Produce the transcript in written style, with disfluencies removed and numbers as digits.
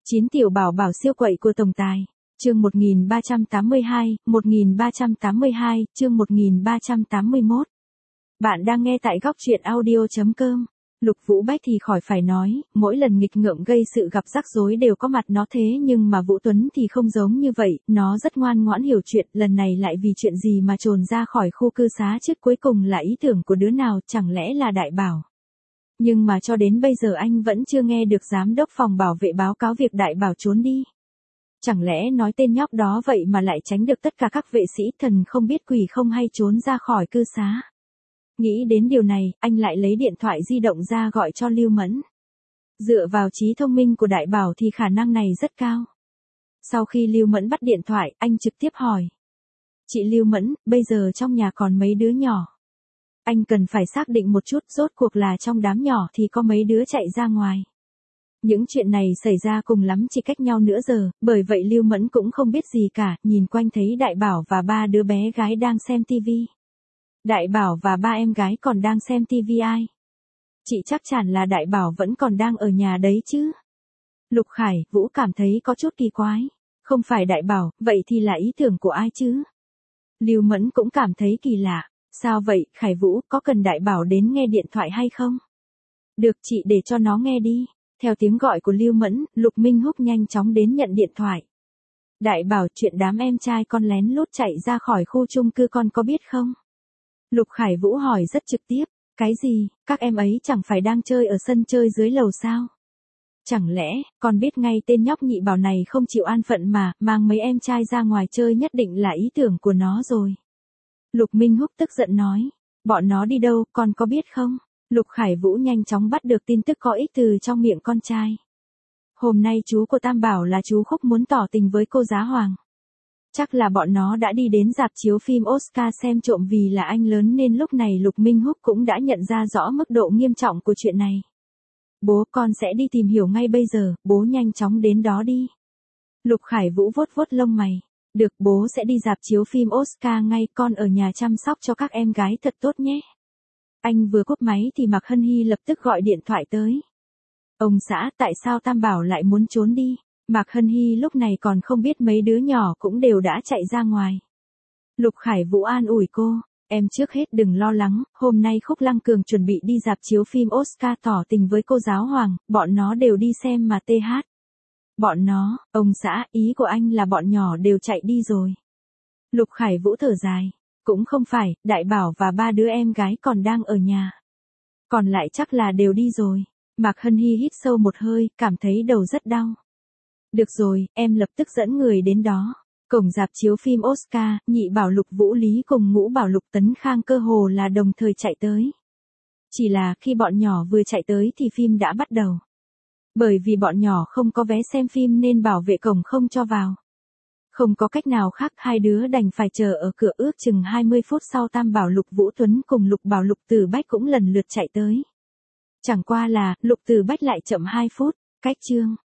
9 tiểu bảo bảo siêu quậy của tổng tài. Chương 1382, chương 1381. Bạn đang nghe tại góc truyện audio.com. Lục Vũ Bách thì khỏi phải nói, mỗi lần nghịch ngợm gây sự gặp rắc rối đều có mặt nó, thế nhưng mà Vũ Tuấn thì không giống như vậy, nó rất ngoan ngoãn hiểu chuyện, lần này lại vì chuyện gì mà trồn ra khỏi khu cư xá chứ, cuối cùng là ý tưởng của đứa nào, chẳng lẽ là Đại Bảo. Nhưng mà cho đến bây giờ anh vẫn chưa nghe được giám đốc phòng bảo vệ báo cáo việc Đại Bảo trốn đi. Chẳng lẽ nói tên nhóc đó vậy mà lại tránh được tất cả các vệ sĩ, thần không biết quỷ không hay trốn ra khỏi cư xá. Nghĩ đến điều này, anh lại lấy điện thoại di động ra gọi cho Lưu Mẫn. Dựa vào trí thông minh của Đại Bảo thì khả năng này rất cao. Sau khi Lưu Mẫn bắt điện thoại, anh trực tiếp hỏi. Chị Lưu Mẫn, bây giờ trong nhà còn mấy đứa nhỏ? Anh cần phải xác định một chút, rốt cuộc là trong đám nhỏ thì có mấy đứa chạy ra ngoài. Những chuyện này xảy ra cùng lắm chỉ cách nhau nửa giờ, bởi vậy Lưu Mẫn cũng không biết gì cả, nhìn quanh thấy Đại Bảo và ba đứa bé gái đang xem tivi. Đại Bảo và ba em gái còn đang xem tivi ai? Chị chắc chắn là Đại Bảo vẫn còn đang ở nhà đấy chứ. Lục Khải, Vũ cảm thấy có chút kỳ quái. Không phải Đại Bảo, vậy thì là ý tưởng của ai chứ? Lưu Mẫn cũng cảm thấy kỳ lạ. Sao vậy, Khải Vũ, có cần Đại Bảo đến nghe điện thoại hay không? Được, chị để cho nó nghe đi. Theo tiếng gọi của Lưu Mẫn, Lục Minh Húc nhanh chóng đến nhận điện thoại. Đại Bảo, chuyện đám em trai con lén lút chạy ra khỏi khu chung cư con có biết không? Lục Khải Vũ hỏi rất trực tiếp. Cái gì, các em ấy chẳng phải đang chơi ở sân chơi dưới lầu sao? Chẳng lẽ, con biết ngay tên nhóc Nhị Bảo này không chịu an phận mà, mang mấy em trai ra ngoài chơi nhất định là ý tưởng của nó rồi. Lục Minh Húc tức giận nói. Bọn nó đi đâu, con có biết không? Lục Khải Vũ nhanh chóng bắt được tin tức có ích từ trong miệng con trai. Hôm nay chú của Tam Bảo là chú Khúc muốn tỏ tình với cô Giá Hoàng. Chắc là bọn nó đã đi đến rạp chiếu phim Oscar xem trộm, vì là anh lớn nên lúc này Lục Minh Húc cũng đã nhận ra rõ mức độ nghiêm trọng của chuyện này. Bố, con sẽ đi tìm hiểu ngay bây giờ, bố nhanh chóng đến đó đi. Lục Khải Vũ vuốt vuốt lông mày. Được, bố sẽ đi rạp chiếu phim Oscar ngay, con ở nhà chăm sóc cho các em gái thật tốt nhé. Anh vừa cúp máy thì Mạc Hân Hy lập tức gọi điện thoại tới. Ông xã, tại sao Tam Bảo lại muốn trốn đi? Mạc Hân Hy lúc này còn không biết mấy đứa nhỏ cũng đều đã chạy ra ngoài. Lục Khải Vũ an ủi cô, em trước hết đừng lo lắng, hôm nay Khúc Lăng Cường chuẩn bị đi rạp chiếu phim Oscar tỏ tình với cô Giáo Hoàng, bọn nó đều đi xem mà TH. Bọn nó, ông xã, ý của anh là bọn nhỏ đều chạy đi rồi. Lục Khải Vũ thở dài. Cũng không phải, Đại Bảo và ba đứa em gái còn đang ở nhà. Còn lại chắc là đều đi rồi. Mạc Hân Hy hít sâu một hơi, cảm thấy đầu rất đau. Được rồi, em lập tức dẫn người đến đó. Cổng rạp chiếu phim Oscar, Nhị Bảo Lục Vũ Lý cùng Ngũ Bảo Lục Tấn Khang cơ hồ là đồng thời chạy tới. Chỉ là khi bọn nhỏ vừa chạy tới thì phim đã bắt đầu. Bởi vì bọn nhỏ không có vé xem phim nên bảo vệ cổng không cho vào. Không có cách nào khác, hai đứa đành phải chờ ở cửa, ước chừng 20 phút sau Tam Bảo Lục Vũ Tuấn cùng Lục Bảo Lục Tử Bách cũng lần lượt chạy tới. Chẳng qua là, Lục Tử Bách lại chậm 2 phút, cách chương.